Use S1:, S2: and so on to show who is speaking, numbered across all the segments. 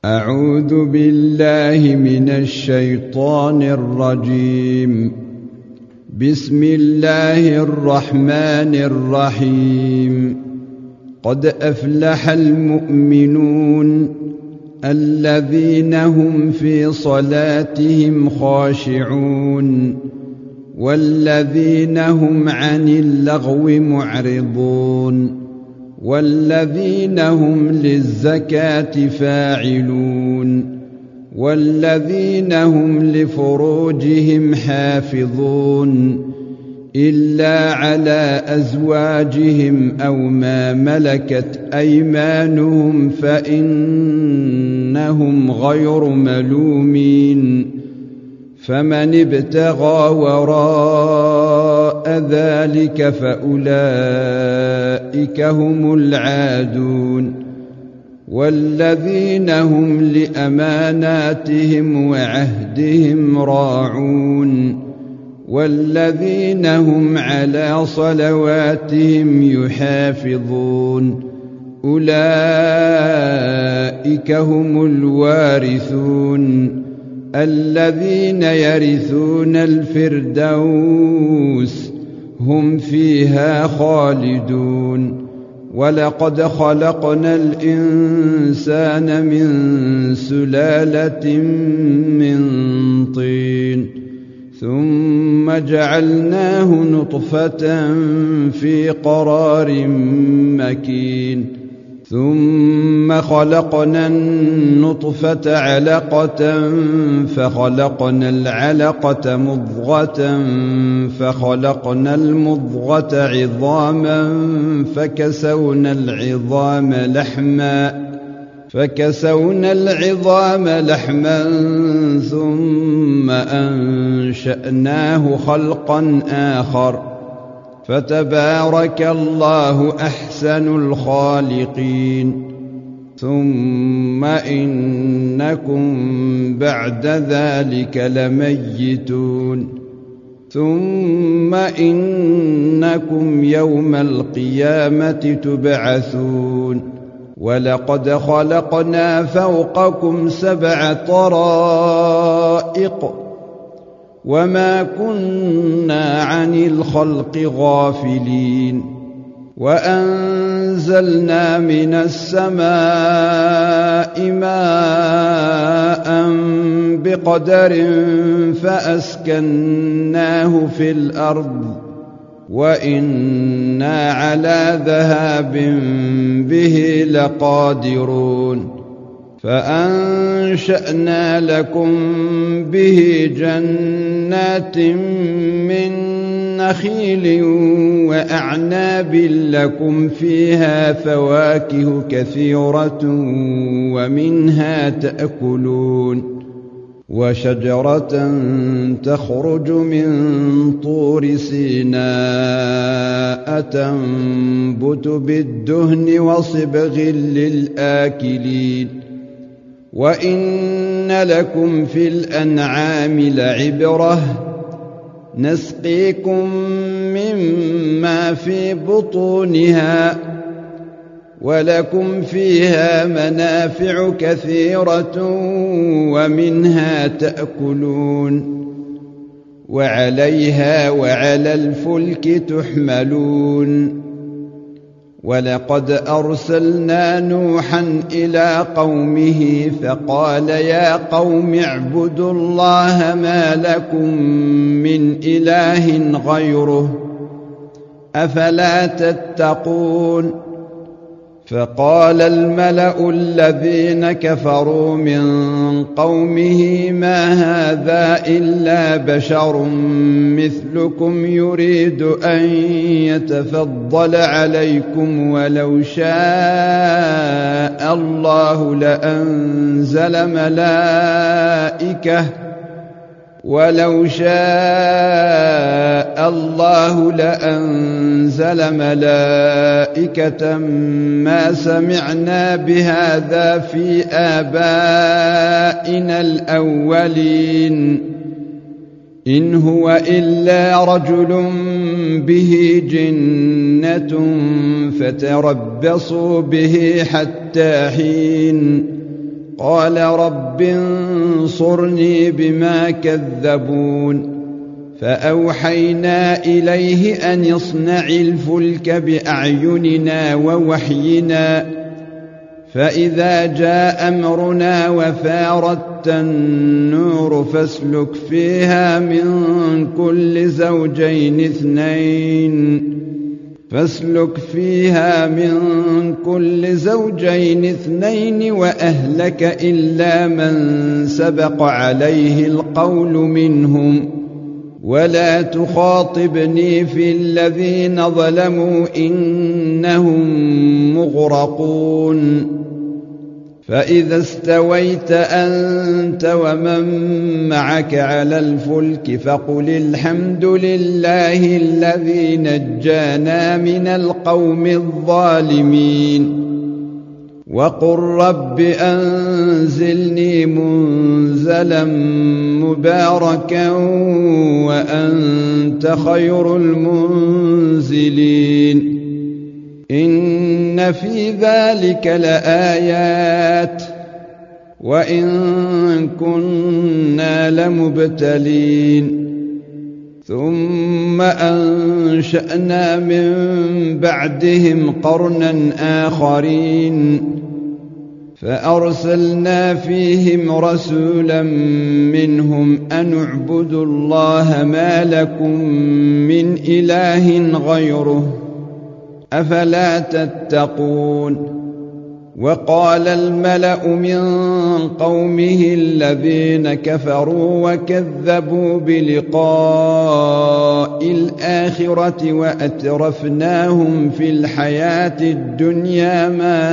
S1: أعوذ بالله من الشيطان الرجيم. بسم الله الرحمن الرحيم. قد أفلح المؤمنون الذين هم في صلاتهم خاشعون والذين هم عن اللغو معرضون والذين هم للزكاة فاعلون والذين هم لفروجهم حافظون إلا على أزواجهم أو ما ملكت أيمانهم فإنهم غير ملومين. فمن ابتغى وراء ذلك فأولئك هم العادون والذين هم لأماناتهم وعهدهم راعون والذين هم على صلواتهم يحافظون أولئك هم الوارثون الذين يرثون الفردوس هم فيها خالدون. ولقد خلقنا الإنسان من سلالة من طين ثم جعلناه نطفة في قرار مكين ثم خلقنا النطفة علقة فخلقنا العلقة مضغة فخلقنا المضغة عظاما فكسونا العظام لحما ثم أنشأناه خلقا آخر فتبارك الله أحسن الخالقين. ثم إنكم بعد ذلك لميتون ثم إنكم يوم القيامة تبعثون. ولقد خلقنا فوقكم 7 طرائق وما كنا عن الخلق غافلين وأنزلنا من السماء ماء بقدر فأسكناه في الأرض وإنا على ذهاب به لقادرون. فأنشأنا لكم به جنات من نخيل وأعناب لكم فيها فواكه كثيرة ومنها تأكلون وشجرة تخرج من طور سيناء تنبت بالدهن وصبغ للآكلين. وإن لكم في الأنعام لعبرة نسقيكم مما في بطونها ولكم فيها منافع كثيرة ومنها تأكلون وعليها وعلى الفلك تحملون. ولقد أرسلنا نوحا إلى قومه فقال يا قوم اعبدوا الله ما لكم من إله غيره أفلا تتقون. فقال الملأ الذين كفروا من قومه ما هذا إلا بشر مثلكم يريد أن يتفضل عليكم ولو شاء الله لأنزل ملائكة ما سمعنا بهذا في آبائنا الأولين إن هو إلا رجل به جنة فتربصوا به حتى حين قال رب انصرني بما كذبون فأوحينا إليه أن اصنع الفلك بأعيننا ووحينا فإذا جاء أمرنا وفارت النور فاسلك فيها من كل زوجين اثنين وأهلك إلا من سبق عليه القول منهم ولا تخاطبني في الذين ظلموا إنهم مغرقون فإذا استويت أنت ومن معك على الفلك فقل الحمد لله الذي نجانا من القوم الظالمين وقل رب أنزلني منزلا مباركا وأنت خير المنزلين إن في ذلك لآيات وإن كنا لمبتلين ثم أنشأنا من بعدهم قرنا آخرين فأرسلنا فيهم رسولا منهم أن اعبدوا الله ما لكم من إله غيره أفلا تتقون وقال الملأ من قومه الذين كفروا وكذبوا بلقاء الآخرة وأترفناهم في الحياة الدنيا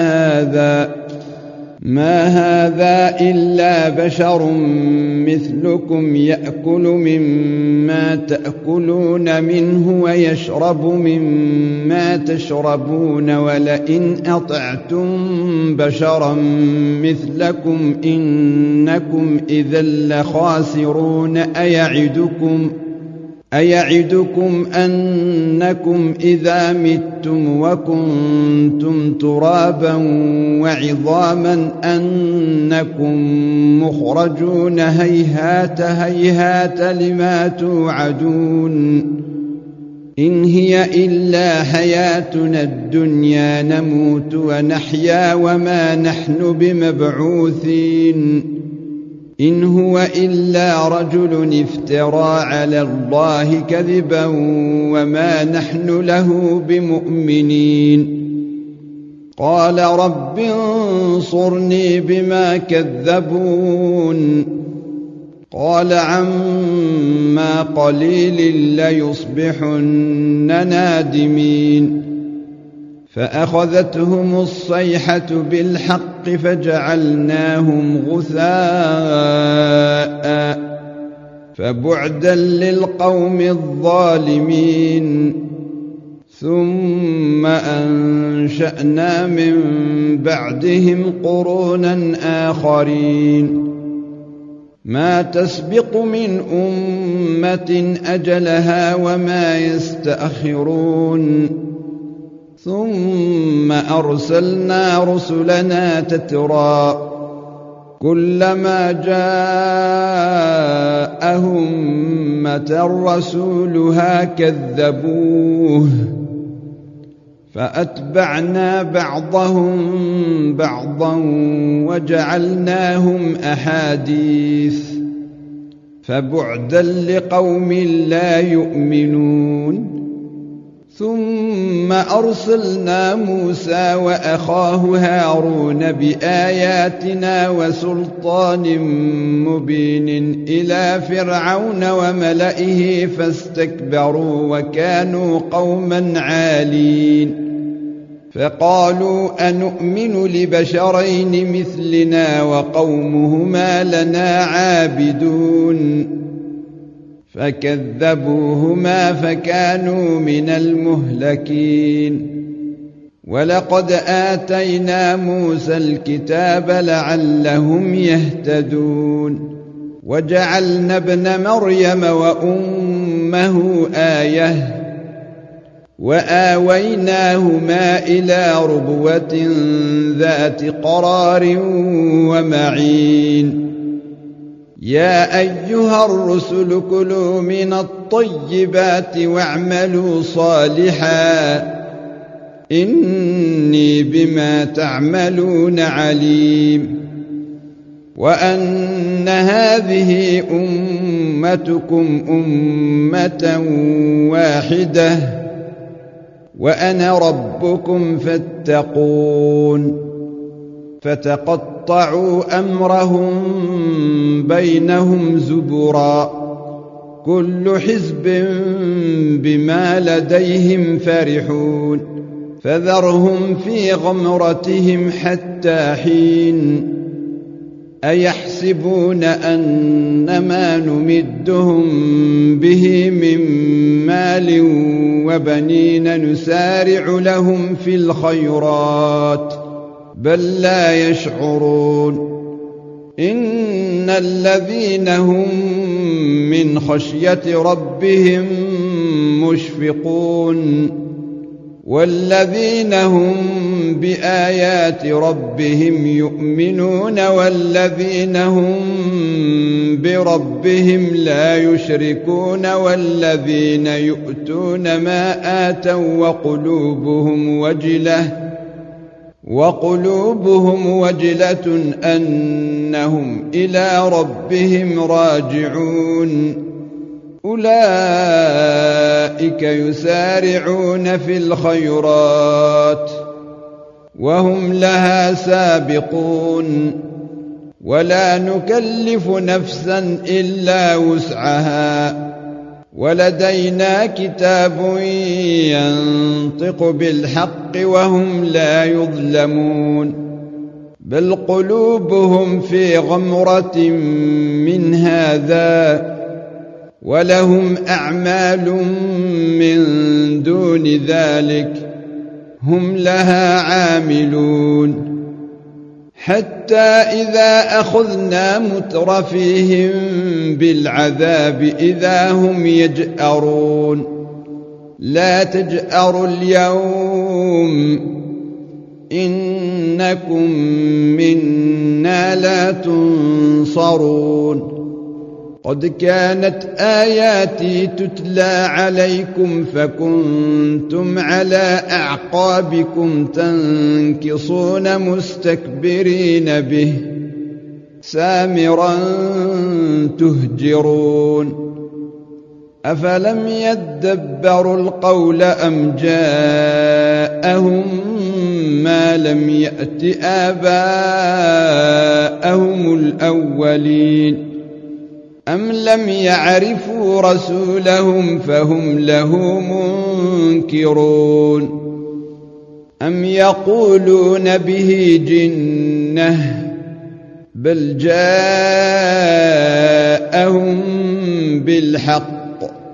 S1: ما هذا إلا بشر مثلكم يأكل مما تأكلون منه ويشرب مما تشربون ولئن أطعتم بشرا مثلكم إنكم إذا لخاسرون أيعدكم أنكم إذا متم وكنتم ترابا وعظاما أنكم مخرجون هيهات هيهات لما توعدون إن هي إلا حياتنا الدنيا نموت ونحيا وما نحن بمبعوثين إن هو إلا رجل افترى على الله كذبا وما نحن له بمؤمنين قال رب انصرني بما كذبون قال عما قليل ليصبحن نادمين فأخذتهم الصيحة بالحق فجعلناهم غثاء فبعدا للقوم الظالمين ثم أنشأنا من بعدهم قرونا آخرين ما تسبق من أمة أجلها وما يستأخرون ثم أرسلنا رسلنا تترى كلما جاء أمة رسولها كذبوه فأتبعنا بعضهم بعضا وجعلناهم أحاديث فبعدا لقوم لا يؤمنون ثم أرسلنا موسى وأخاه هارون بآياتنا وسلطان مبين إلى فرعون وملئه فاستكبروا وكانوا قوما عالين فقالوا أنؤمن لبشرين مثلنا وقومهما لنا عابدون فكذبوهما فكانوا من المهلكين ولقد آتينا موسى الكتاب لعلهم يهتدون وجعلنا ابن مريم وأمه آية وآويناهما إلى ربوة ذات قرار ومعين يا أيها الرسل كلوا من الطيبات واعملوا صالحا إني بما تعملون عليم وأن هذه أمتكم أمة واحدة وأنا ربكم فاتقون فتقطعوا أمرهم بينهم زبرا كل حزب بما لديهم فرحون فذرهم في غمرتهم حتى حين أيحسبون أنما نمدهم به من مال وبنين نسارع لهم في الخيرات بل لا يشعرون إن الذين هم من خشية ربهم مشفقون والذين هم بآيات ربهم يؤمنون والذين هم بربهم لا يشركون والذين يؤتون ما آتوا وقلوبهم وجلة أنهم إلى ربهم راجعون أولئك يسارعون في الخيرات وهم لها سابقون ولا نكلف نفسا إلا وسعها ولدينا كتاب ينطق بالحق وهم لا يظلمون بل قلوبهم في غمرة من هذا ولهم أعمال من دون ذلك هم لها عاملون حتى إذا أخذنا مترفيهم بالعذاب إذا هم يجأرون لا تجأروا اليوم إنكم منا لا تنصرون قد كانت آياتي تتلى عليكم فكنتم على أعقابكم تنكصون مستكبرين به سامرا تهجرون أفلم يدبروا القول أم جاءهم ما لم يأت آباءهم الأولين أم لم يعرفوا رسولهم فهم له منكرون أم يقولون به جنة بل جاءهم بالحق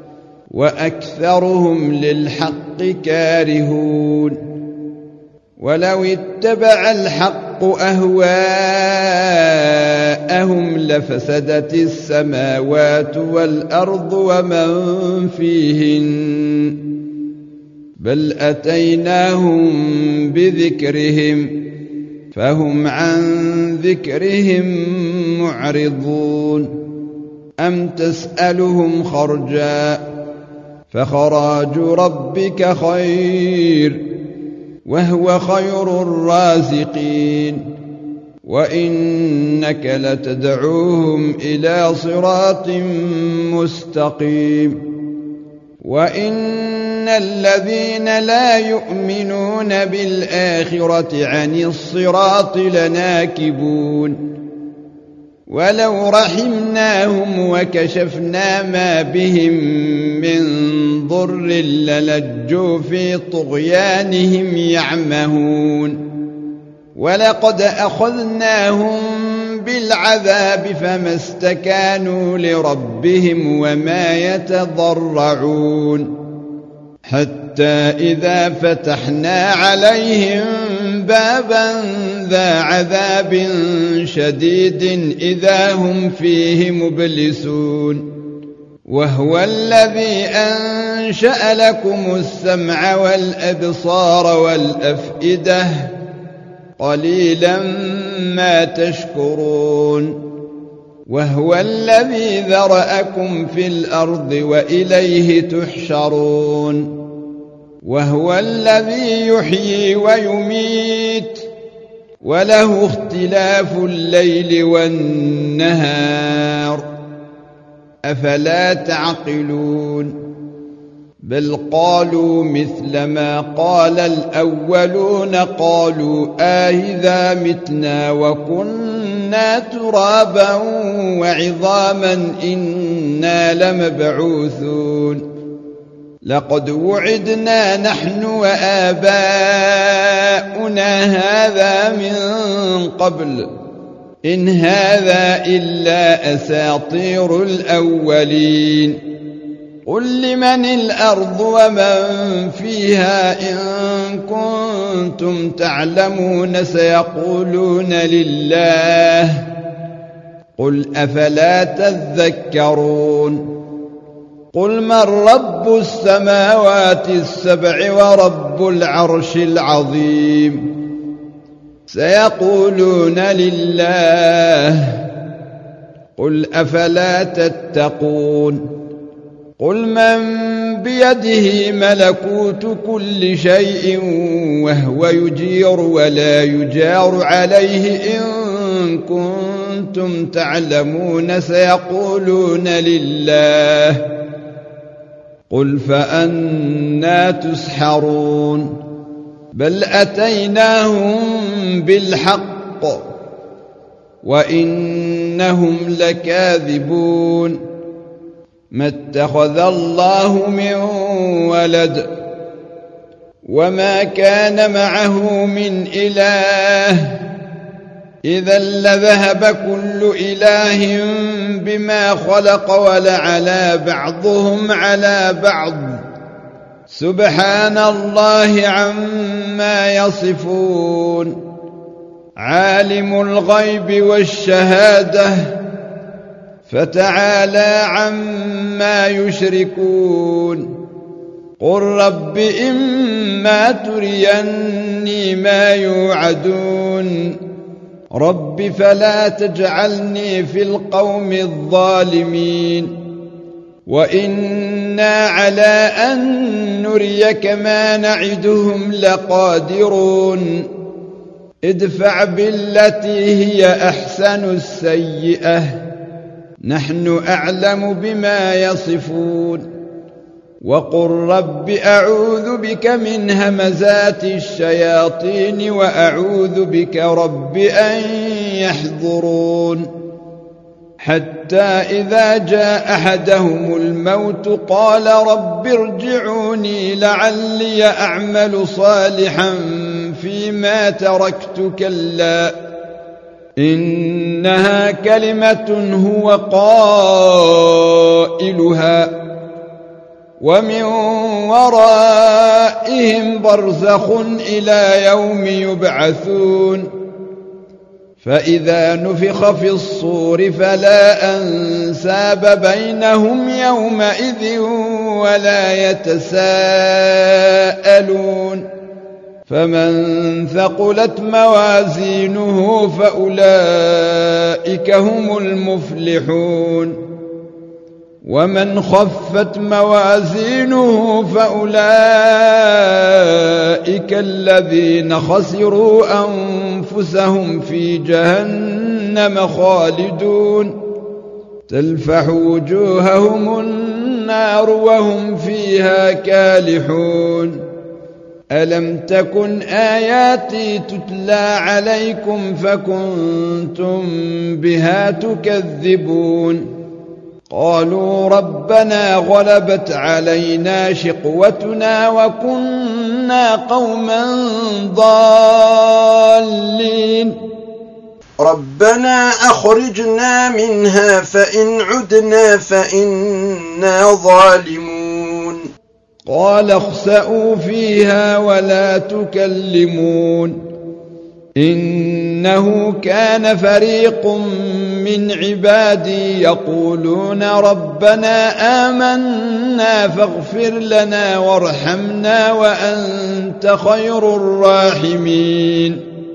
S1: وأكثرهم للحق كارهون ولو اتبع الحق أهواءهم لفسدت السماوات والأرض ومن فيهن بل أتيناهم بذكرهم فهم عن ذكرهم معرضون أم تسألهم خرجا فخراج ربك خير وهو خير الرازقين وإنك لتدعوهم إلى صراط مستقيم وإن الذين لا يؤمنون بالآخرة عن الصراط لناكبون ولو رحمناهم وكشفنا ما بهم من ضر للجوا في طغيانهم يعمهون ولقد أخذناهم بالعذاب فما استكانوا لربهم وما يتضرعون حتى إذا فتحنا عليهم بابا ذا عذاب شديد إذا هم فيه مبلسون وهو الذي أنشأ لكم السمع والأبصار والأفئدة قليلا ما تشكرون وهو الذي ذرأكم في الأرض وإليه تحشرون وهو الذي يحيي ويميت وله اختلاف الليل والنهار أفلا تعقلون بل قالوا مثل ما قال الأولون قالوا أإذا متنا وكنا ترابا وعظاما إنا لمبعوثون لقد وعدنا نحن وآباؤنا هذا من قبل إن هذا إلا أساطير الأولين قل لمن الأرض ومن فيها إن كنتم تعلمون سيقولون لله قل أفلا تذكرون قل من رب السماوات السبع ورب العرش العظيم سيقولون لله قل أفلا تتقون قل من بيده ملكوت كل شيء وهو يجير ولا يجار عليه إن كنتم تعلمون سيقولون لله قل فأنى تسحرون بل أتيناهم بالحق وإنهم لكاذبون ما اتخذ الله من ولد وما كان معه من إله إذا لذهب كل إله بما خلق ولعلى بعضهم على بعض سبحان الله عما يصفون عالم الغيب والشهادة فتعالى عما يشركون قل رب إما تريني ما يوعدون رب فلا تجعلني في القوم الظالمين وإنا على أن نريك ما نعدهم لقادرون ادفع بالتي هي أحسن السيئة نحن أعلم بما يصفون وقل رب أعوذ بك من همزات الشياطين وأعوذ بك رب أن يحضرون حتى إذا جاء أحدهم الموت قال رب ارجعوني لعلي أعمل صالحا فيما تركت كلا إنها كلمة هو قائلها ومن ورائهم برزخ إلى يوم يبعثون فإذا نفخ في الصور فلا أنساب بينهم يومئذ ولا يتساءلون فمن ثقلت موازينه فأولئك هم المفلحون ومن خفت موازينه فأولئك الذين خسروا أنفسهم في جهنم خالدون تلفح وجوههم النار وهم فيها كالحون ألم تكن آياتي تتلى عليكم فكنتم بها تكذبون قالوا ربنا غلبت علينا شقوتنا وكنا قوما ضالين
S2: ربنا أخرجنا منها فإن عدنا فإنا ظالمون
S1: قال اخسئوا فيها ولا تكلمون إنه كان فريق من عبادي يقولون ربنا آمنا فاغفر لنا وارحمنا وأنت خير الراحمين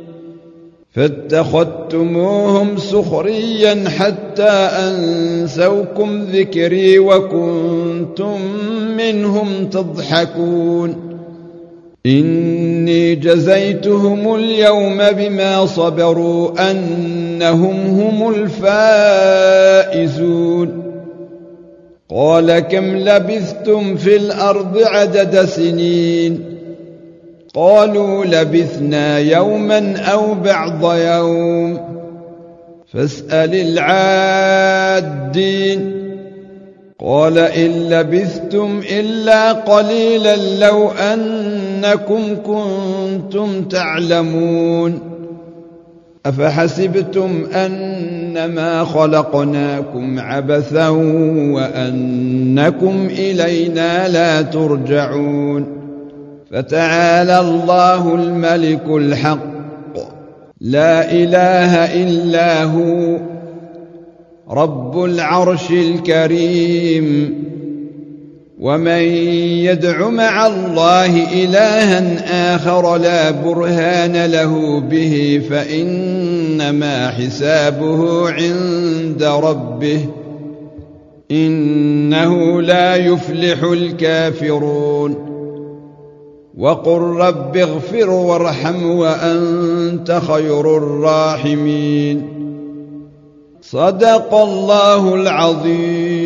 S1: فاتخذتموهم سخريا حتى أنسوكم ذكري وكنتم منهم تضحكون إني جزيتهم اليوم بما صبروا أنهم هم الفائزون قال كم لبثتم في الأرض عدد سنين قالوا لبثنا يوما أو بعض يوم فاسأل العادين قال إن لبثتم إلا قليلا لو أنكم كنتم تعلمون أفحسبتم أنما خلقناكم عبثا وأنكم إلينا لا ترجعون فتعالى الله الملك الحق لا إله إلا هو رب العرش الكريم ومن يدع مع الله إلها آخر لا برهان له به فإنما حسابه عند ربه إنه لا يفلح الكافرون وقل رب اغفر وارحم وأنت خير الراحمين صدق الله العظيم.